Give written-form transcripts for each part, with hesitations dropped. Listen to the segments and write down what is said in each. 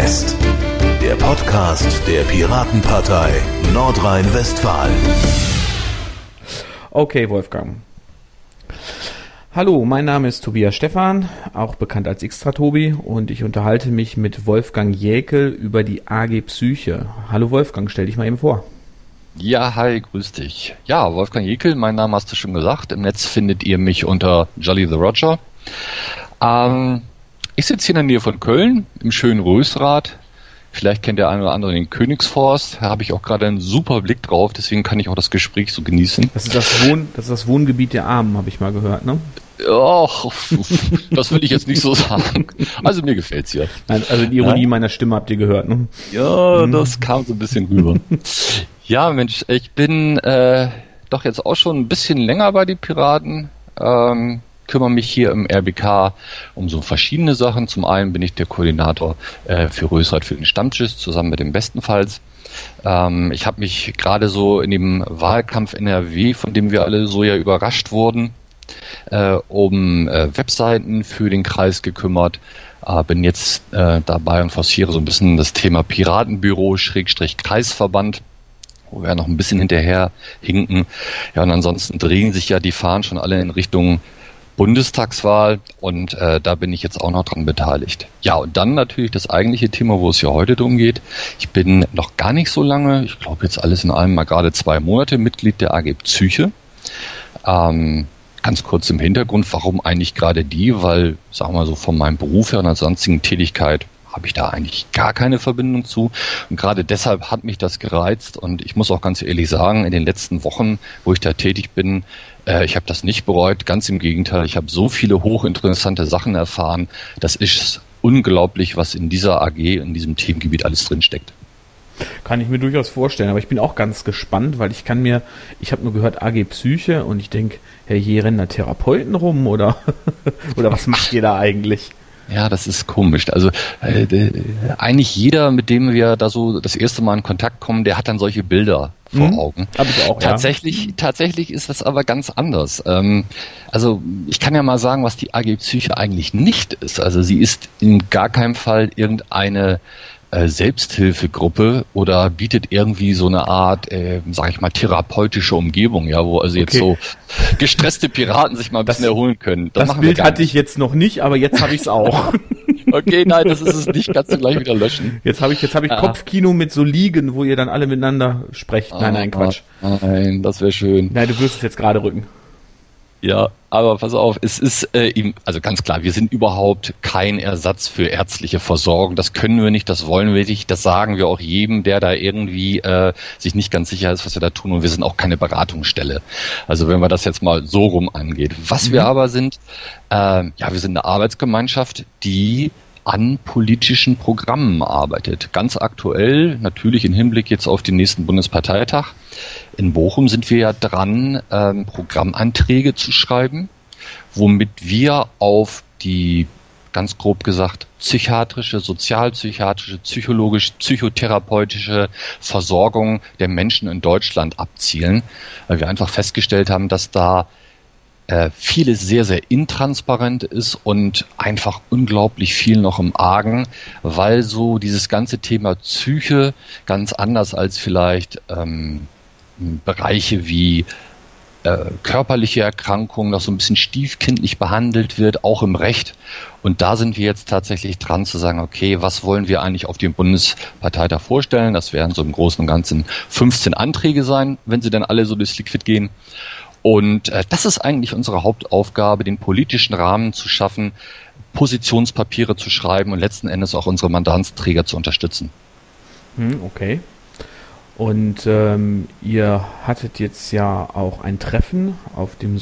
West, der Podcast der Piratenpartei Nordrhein-Westfalen. Okay, Wolfgang. Hallo, mein Name ist Tobias Stephan, auch bekannt als Xtra-Tobi, und ich unterhalte mich mit Wolfgang Jäkel über die AG Psyche. Hallo Wolfgang, stell dich mal eben vor. Ja, hi, grüß dich. Ja, Wolfgang Jäkel, mein Name hast du schon gesagt. Im Netz findet ihr mich unter Jolly the Roger. Ich sitze hier in der Nähe von Köln, im schönen Rösrath. Vielleicht kennt der eine oder andere den Königsforst. Da habe ich auch gerade einen super Blick drauf, deswegen kann ich auch das Gespräch so genießen. Das ist das Wohngebiet der Armen, habe ich mal gehört, ne? Och, das will ich jetzt nicht so sagen. Also mir gefällt's hier. Nein, also die Ironie meiner Stimme habt ihr gehört, ne? Ja, das kam so ein bisschen rüber. Ja, Mensch, ich bin doch jetzt auch schon ein bisschen länger bei den Piraten. Kümmere mich hier im RBK um so verschiedene Sachen. Zum einen bin ich der Koordinator für Rösrath für den Stammtisch, zusammen mit dem Bestenfalls. Ich habe mich gerade so in dem Wahlkampf NRW, von dem wir alle so ja überrascht wurden, um Webseiten für den Kreis gekümmert. Bin jetzt dabei und forciere so ein bisschen das Thema Piratenbüro /Kreisverband, wo wir noch ein bisschen hinterher hinken. Ja, und ansonsten drehen sich ja die Fahnen schon alle in Richtung Bundestagswahl, und da bin ich jetzt auch noch dran beteiligt. Ja, und dann natürlich das eigentliche Thema, wo es ja heute drum geht. Ich bin noch gar nicht so lange, ich glaube jetzt alles in allem mal gerade 2 Monate Mitglied der AG Psyche. Ganz kurz im Hintergrund, warum eigentlich gerade die? Weil, sagen wir mal so, von meinem Beruf her und der sonstigen Tätigkeit habe ich da eigentlich gar keine Verbindung zu. Und gerade deshalb hat mich das gereizt, und ich muss auch ganz ehrlich sagen, in den letzten Wochen, wo ich da tätig bin, ich habe das nicht bereut, ganz im Gegenteil. Ich habe so viele hochinteressante Sachen erfahren. Das ist unglaublich, was in dieser AG, in diesem Themengebiet alles drinsteckt. Kann ich mir durchaus vorstellen, aber ich bin auch ganz gespannt, weil ich habe nur gehört AG Psyche, und ich denke, hey, hier rennen da Therapeuten rum oder was macht ihr da eigentlich? Ja, das ist komisch. Also eigentlich jeder, mit dem wir da so das erste Mal in Kontakt kommen, der hat dann solche Bilder vor Augen. Hab ich auch, Tatsächlich ist das aber ganz anders. Also ich kann ja mal sagen, was die AG Psyche eigentlich nicht ist. Also sie ist in gar keinem Fall irgendeine Selbsthilfegruppe oder bietet irgendwie so eine Art, sag ich mal, therapeutische Umgebung, ja, wo also jetzt so gestresste Piraten sich mal ein bisschen erholen können. Das Bild hatte ich jetzt noch nicht, aber jetzt habe ich es auch. Okay, nein, das ist es nicht. Kannst du gleich wieder löschen. Jetzt habe ich Kopfkino mit so Liegen, wo ihr dann alle miteinander sprecht. Nein, Quatsch. Nein, das wäre schön. Nein, du wirst es jetzt gerade rücken. Ja, aber pass auf, es ist also ganz klar, wir sind überhaupt kein Ersatz für ärztliche Versorgung. Das können wir nicht, das wollen wir nicht, das sagen wir auch jedem, der da irgendwie sich nicht ganz sicher ist, was wir da tun. Und wir sind auch keine Beratungsstelle. Also wenn wir das jetzt mal so rum angeht. Was wir aber sind, wir sind eine Arbeitsgemeinschaft, die an politischen Programmen arbeitet. Ganz aktuell, natürlich im Hinblick jetzt auf den nächsten Bundesparteitag. In Bochum sind wir ja dran, Programmanträge zu schreiben, womit wir auf die, ganz grob gesagt, psychiatrische, sozialpsychiatrische, psychotherapeutische Versorgung der Menschen in Deutschland abzielen, weil wir einfach festgestellt haben, dass da vieles sehr, sehr intransparent ist und einfach unglaublich viel noch im Argen, weil so dieses ganze Thema Psyche ganz anders als vielleicht Bereiche wie körperliche Erkrankungen noch so ein bisschen stiefkindlich behandelt wird, auch im Recht. Und da sind wir jetzt tatsächlich dran zu sagen, okay, was wollen wir eigentlich auf dem Bundesparteitag vorstellen? Das werden so im Großen und Ganzen 15 Anträge sein, wenn sie dann alle so durchs Liquid gehen. Und das ist eigentlich unsere Hauptaufgabe, den politischen Rahmen zu schaffen, Positionspapiere zu schreiben und letzten Endes auch unsere Mandatsträger zu unterstützen. Okay. Und ihr hattet jetzt ja auch ein Treffen auf dem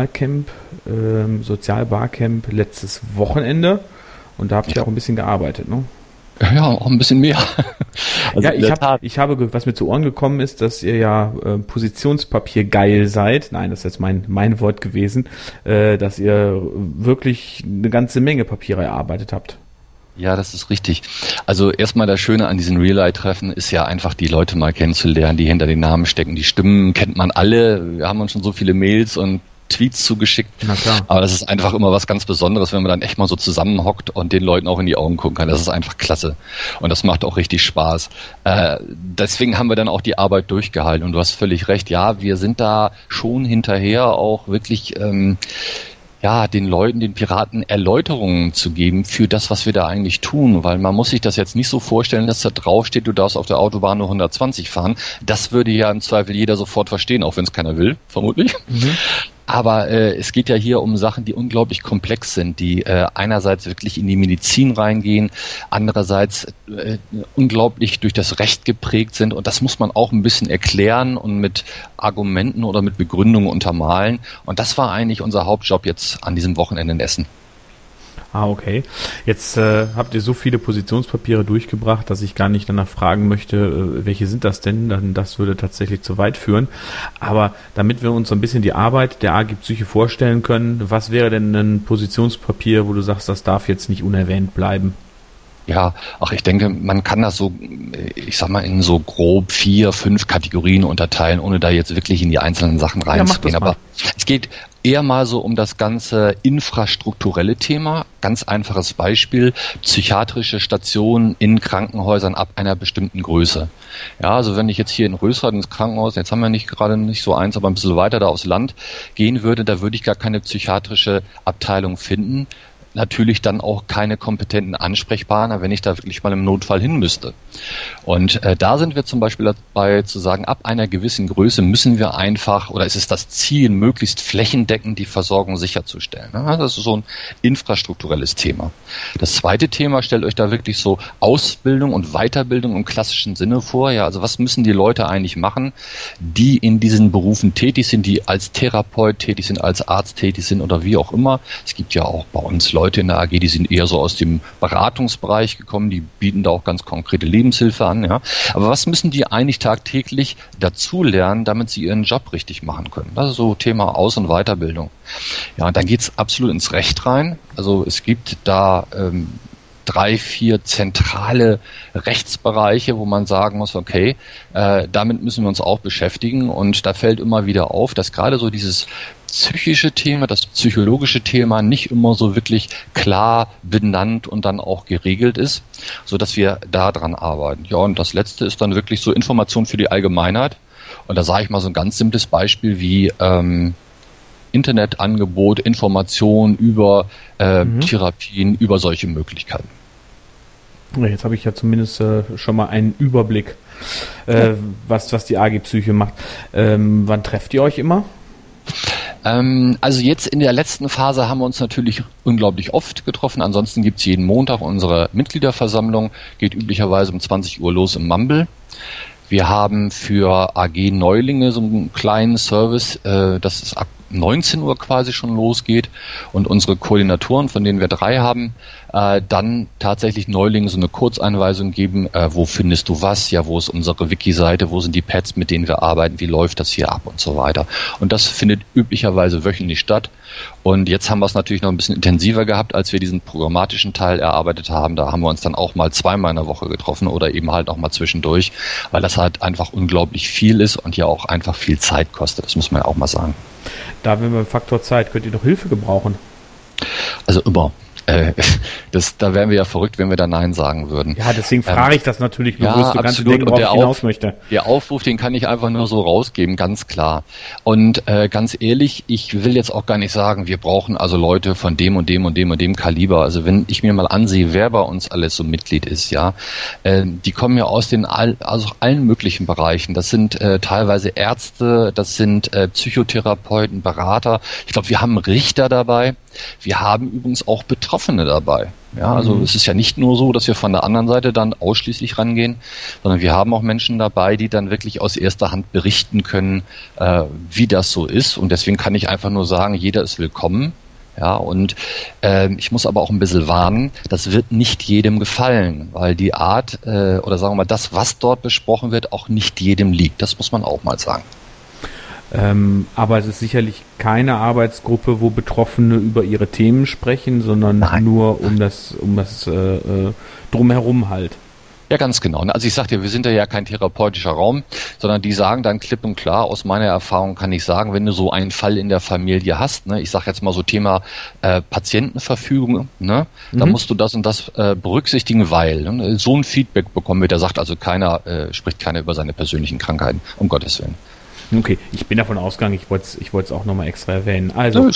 Sozialbarcamp letztes Wochenende, und da habt ihr auch ein bisschen gearbeitet, ne? Ja, auch ein bisschen mehr. Also ja, ich habe, was mir zu Ohren gekommen ist, dass ihr ja Positionspapier geil seid. Nein, das ist jetzt mein Wort gewesen, dass ihr wirklich eine ganze Menge Papiere erarbeitet habt. Ja, das ist richtig. Also erstmal das Schöne an diesen Real-Life-Treffen ist ja einfach, die Leute mal kennenzulernen, die hinter den Namen stecken. Die Stimmen kennt man alle. Wir haben uns schon so viele Mails und Tweets zugeschickt. Na klar. Aber das ist einfach immer was ganz Besonderes, wenn man dann echt mal so zusammenhockt und den Leuten auch in die Augen gucken kann. Das ist einfach klasse. Und das macht auch richtig Spaß. Deswegen haben wir dann auch die Arbeit durchgehalten. Und du hast völlig recht. Ja, wir sind da schon hinterher auch wirklich den Leuten, den Piraten Erläuterungen zu geben für das, was wir da eigentlich tun, weil man muss sich das jetzt nicht so vorstellen, dass da draufsteht, du darfst auf der Autobahn nur 120 fahren. Das würde ja im Zweifel jeder sofort verstehen, auch wenn es keiner will, vermutlich. Mhm. Aber es geht ja hier um Sachen, die unglaublich komplex sind, die einerseits wirklich in die Medizin reingehen, andererseits unglaublich durch das Recht geprägt sind. Und das muss man auch ein bisschen erklären und mit Argumenten oder mit Begründungen untermalen. Und das war eigentlich unser Hauptjob jetzt an diesem Wochenende in Essen. Ah, okay. Jetzt habt ihr so viele Positionspapiere durchgebracht, dass ich gar nicht danach fragen möchte, welche sind das denn? Dann das würde tatsächlich zu weit führen. Aber damit wir uns so ein bisschen die Arbeit der AG Psyche vorstellen können, was wäre denn ein Positionspapier, wo du sagst, das darf jetzt nicht unerwähnt bleiben? Ja, ich denke, man kann das so, ich sag mal, in so grob 4, 5 Kategorien unterteilen, ohne da jetzt wirklich in die einzelnen Sachen reinzugehen. Aber es geht eher mal so um das ganze infrastrukturelle Thema. Ganz einfaches Beispiel, psychiatrische Stationen in Krankenhäusern ab einer bestimmten Größe. Ja, also wenn ich jetzt hier in Rösrath ins Krankenhaus, jetzt haben wir gerade nicht so eins, aber ein bisschen weiter da aufs Land gehen würde, da würde ich gar keine psychiatrische Abteilung finden. Natürlich dann auch keine kompetenten Ansprechpartner, wenn ich da wirklich mal im Notfall hin müsste. Und da sind wir zum Beispiel dabei zu sagen, ab einer gewissen Größe müssen wir einfach, oder es ist das Ziel, möglichst flächendeckend die Versorgung sicherzustellen. Das ist so ein infrastrukturelles Thema. Das zweite Thema, stellt euch da wirklich so Ausbildung und Weiterbildung im klassischen Sinne vor. Ja, also was müssen die Leute eigentlich machen, die in diesen Berufen tätig sind, die als Therapeut tätig sind, als Arzt tätig sind oder wie auch immer. Es gibt ja auch bei uns Leute in der AG, die sind eher so aus dem Beratungsbereich gekommen, die bieten da auch ganz konkrete Lebenshilfe an. Ja. Aber was müssen die eigentlich tagtäglich dazu lernen, damit sie ihren Job richtig machen können? Das ist so Thema Aus- und Weiterbildung. Ja, und dann geht's absolut ins Recht rein. Also es gibt da 3, 4 zentrale Rechtsbereiche, wo man sagen muss, okay, damit müssen wir uns auch beschäftigen. Und da fällt immer wieder auf, dass gerade so dieses psychische Thema, das psychologische Thema nicht immer so wirklich klar benannt und dann auch geregelt ist, so dass wir da dran arbeiten. Ja, und das Letzte ist dann wirklich so Information für die Allgemeinheit. Und da sage ich mal so ein ganz simples Beispiel wie Internetangebot, Information über Therapien, über solche Möglichkeiten. Jetzt habe ich ja zumindest schon mal einen Überblick, was die AG Psyche macht. Wann trefft ihr euch immer? Also jetzt in der letzten Phase haben wir uns natürlich unglaublich oft getroffen. Ansonsten gibt es jeden Montag unsere Mitgliederversammlung, geht üblicherweise um 20 Uhr los im Mumble. Wir haben für AG Neulinge so einen kleinen Service, das ist ab 19 Uhr quasi schon losgeht und unsere Koordinatoren, von denen wir 3 haben, dann tatsächlich Neulingen so eine Kurzeinweisung geben, wo findest du was, ja, wo ist unsere Wiki-Seite, wo sind die Pads, mit denen wir arbeiten, wie läuft das hier ab und so weiter. Und das findet üblicherweise wöchentlich statt. Und jetzt haben wir es natürlich noch ein bisschen intensiver gehabt, als wir diesen programmatischen Teil erarbeitet haben. Da haben wir uns dann auch mal 2-mal in der Woche getroffen oder eben halt auch mal zwischendurch, weil das halt einfach unglaublich viel ist und ja auch einfach viel Zeit kostet. Das muss man ja auch mal sagen. Da, wenn wir Faktor Zeit, könnt ihr doch Hilfe gebrauchen? Also immer. Da wären wir ja verrückt, wenn wir da Nein sagen würden. Ja, deswegen frage ich das natürlich bewusst. Du kannst denken, worauf ich hinaus möchte. Der Aufruf, den kann ich einfach nur so rausgeben, ganz klar. Und ganz ehrlich, ich will jetzt auch gar nicht sagen, wir brauchen also Leute von dem und dem und dem und dem Kaliber. Also wenn ich mir mal ansehe, wer bei uns alles so Mitglied ist, ja, die kommen ja aus allen möglichen Bereichen. Das sind teilweise Ärzte, das sind Psychotherapeuten, Berater. Ich glaube, wir haben Richter dabei. Wir haben übrigens auch Betroffene dabei. Ja, also es ist ja nicht nur so, dass wir von der anderen Seite dann ausschließlich rangehen, sondern wir haben auch Menschen dabei, die dann wirklich aus erster Hand berichten können, wie das so ist. Und deswegen kann ich einfach nur sagen, jeder ist willkommen. Ja, und ich muss aber auch ein bisschen warnen, das wird nicht jedem gefallen, weil die Art oder sagen wir mal das, was dort besprochen wird, auch nicht jedem liegt. Das muss man auch mal sagen. Aber es ist sicherlich keine Arbeitsgruppe, wo Betroffene über ihre Themen sprechen, sondern nur um das Drumherum halt. Ja, ganz genau. Also ich sagte, wir sind ja kein therapeutischer Raum, sondern die sagen dann klipp und klar, aus meiner Erfahrung kann ich sagen, wenn du so einen Fall in der Familie hast, ne, ich sage jetzt mal so Thema Patientenverfügung, ne, da musst du das und das berücksichtigen, weil so ein Feedback bekommen wird, der sagt also spricht keiner über seine persönlichen Krankheiten, um Gottes Willen. Okay, ich bin davon ausgegangen, ich wollte es auch nochmal extra erwähnen. Also,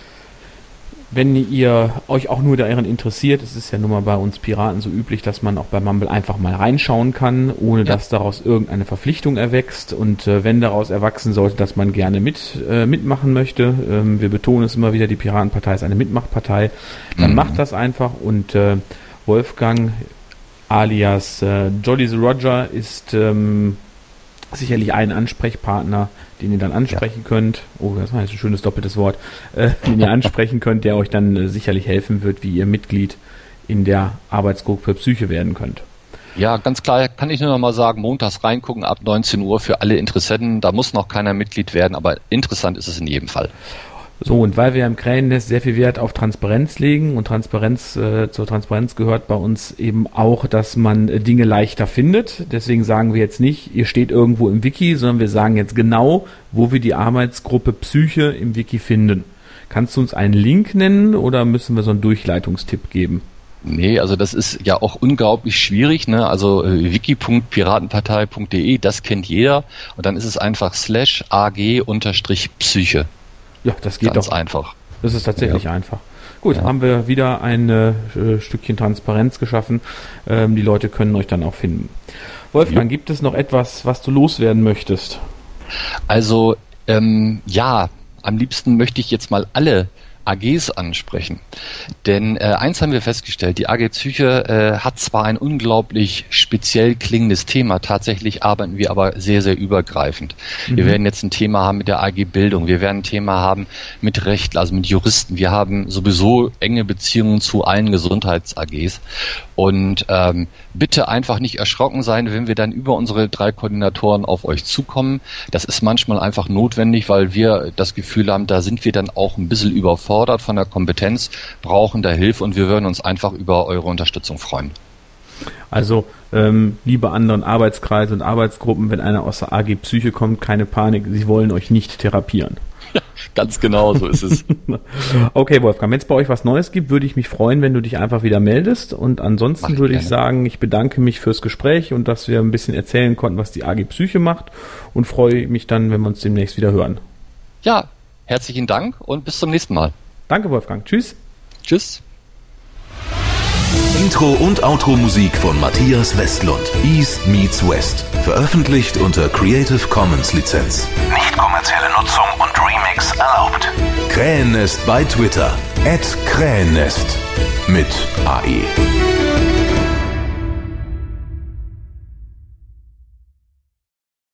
wenn ihr euch auch nur daran interessiert, es ist ja nun mal bei uns Piraten so üblich, dass man auch bei Mumble einfach mal reinschauen kann, ohne dass daraus irgendeine Verpflichtung erwächst. Und wenn daraus erwachsen sollte, dass man gerne mitmachen möchte, wir betonen es immer wieder, die Piratenpartei ist eine Mitmachpartei, dann macht das einfach. Und Wolfgang alias Jolly the Roger ist sicherlich ein Ansprechpartner, den ihr dann ansprechen könnt. Oh, das war jetzt ein schönes doppeltes Wort. Den ihr ansprechen könnt, der euch dann sicherlich helfen wird, wie ihr Mitglied in der Arbeitsgruppe Psyche werden könnt. Ja, ganz klar kann ich nur noch mal sagen, montags reingucken ab 19 Uhr für alle Interessenten. Da muss noch keiner Mitglied werden, aber interessant ist es in jedem Fall. So, und weil wir im Krähennest sehr viel Wert auf Transparenz legen und zur Transparenz gehört bei uns eben auch, dass man Dinge leichter findet. Deswegen sagen wir jetzt nicht, ihr steht irgendwo im Wiki, sondern wir sagen jetzt genau, wo wir die Arbeitsgruppe Psyche im Wiki finden. Kannst du uns einen Link nennen oder müssen wir so einen Durchleitungstipp geben? Nee, also das ist ja auch unglaublich schwierig, ne? Also wiki.piratenpartei.de, das kennt jeder und dann ist es einfach /ag_psyche. Ja, das geht ganz doch einfach. Das ist tatsächlich einfach. Gut, haben wir wieder ein Stückchen Transparenz geschaffen. Die Leute können euch dann auch finden. Wolfgang, gibt es noch etwas, was du loswerden möchtest? Also, am liebsten möchte ich jetzt mal alle AGs ansprechen. Denn eins haben wir festgestellt, die AG Psyche hat zwar ein unglaublich speziell klingendes Thema, tatsächlich arbeiten wir aber sehr, sehr übergreifend. Wir werden jetzt ein Thema haben mit der AG Bildung, wir werden ein Thema haben mit Rechtler, also mit Juristen, wir haben sowieso enge Beziehungen zu allen Gesundheits-AGs und bitte einfach nicht erschrocken sein, wenn wir dann über unsere 3 Koordinatoren auf euch zukommen. Das ist manchmal einfach notwendig, weil wir das Gefühl haben, da sind wir dann auch ein bisschen überfordert von der Kompetenz, brauchen da Hilfe und wir würden uns einfach über eure Unterstützung freuen. Also, liebe anderen Arbeitskreise und Arbeitsgruppen, wenn einer aus der AG Psyche kommt, keine Panik, sie wollen euch nicht therapieren. Ja, ganz genau, so ist es. Okay, Wolfgang, wenn es bei euch was Neues gibt, würde ich mich freuen, wenn du dich einfach wieder meldest. Und ansonsten würde ich sagen, ich bedanke mich fürs Gespräch und dass wir ein bisschen erzählen konnten, was die AG Psyche macht und freue mich dann, wenn wir uns demnächst wieder hören. Ja, herzlichen Dank und bis zum nächsten Mal. Danke, Wolfgang. Tschüss. Tschüss. Intro und Outro Musik von Matthias Westlund. East meets West. Veröffentlicht unter Creative Commons Lizenz. Nicht kommerzielle Nutzung und Remix erlaubt. Krähennest bei Twitter. @Krähennest. Mit AE.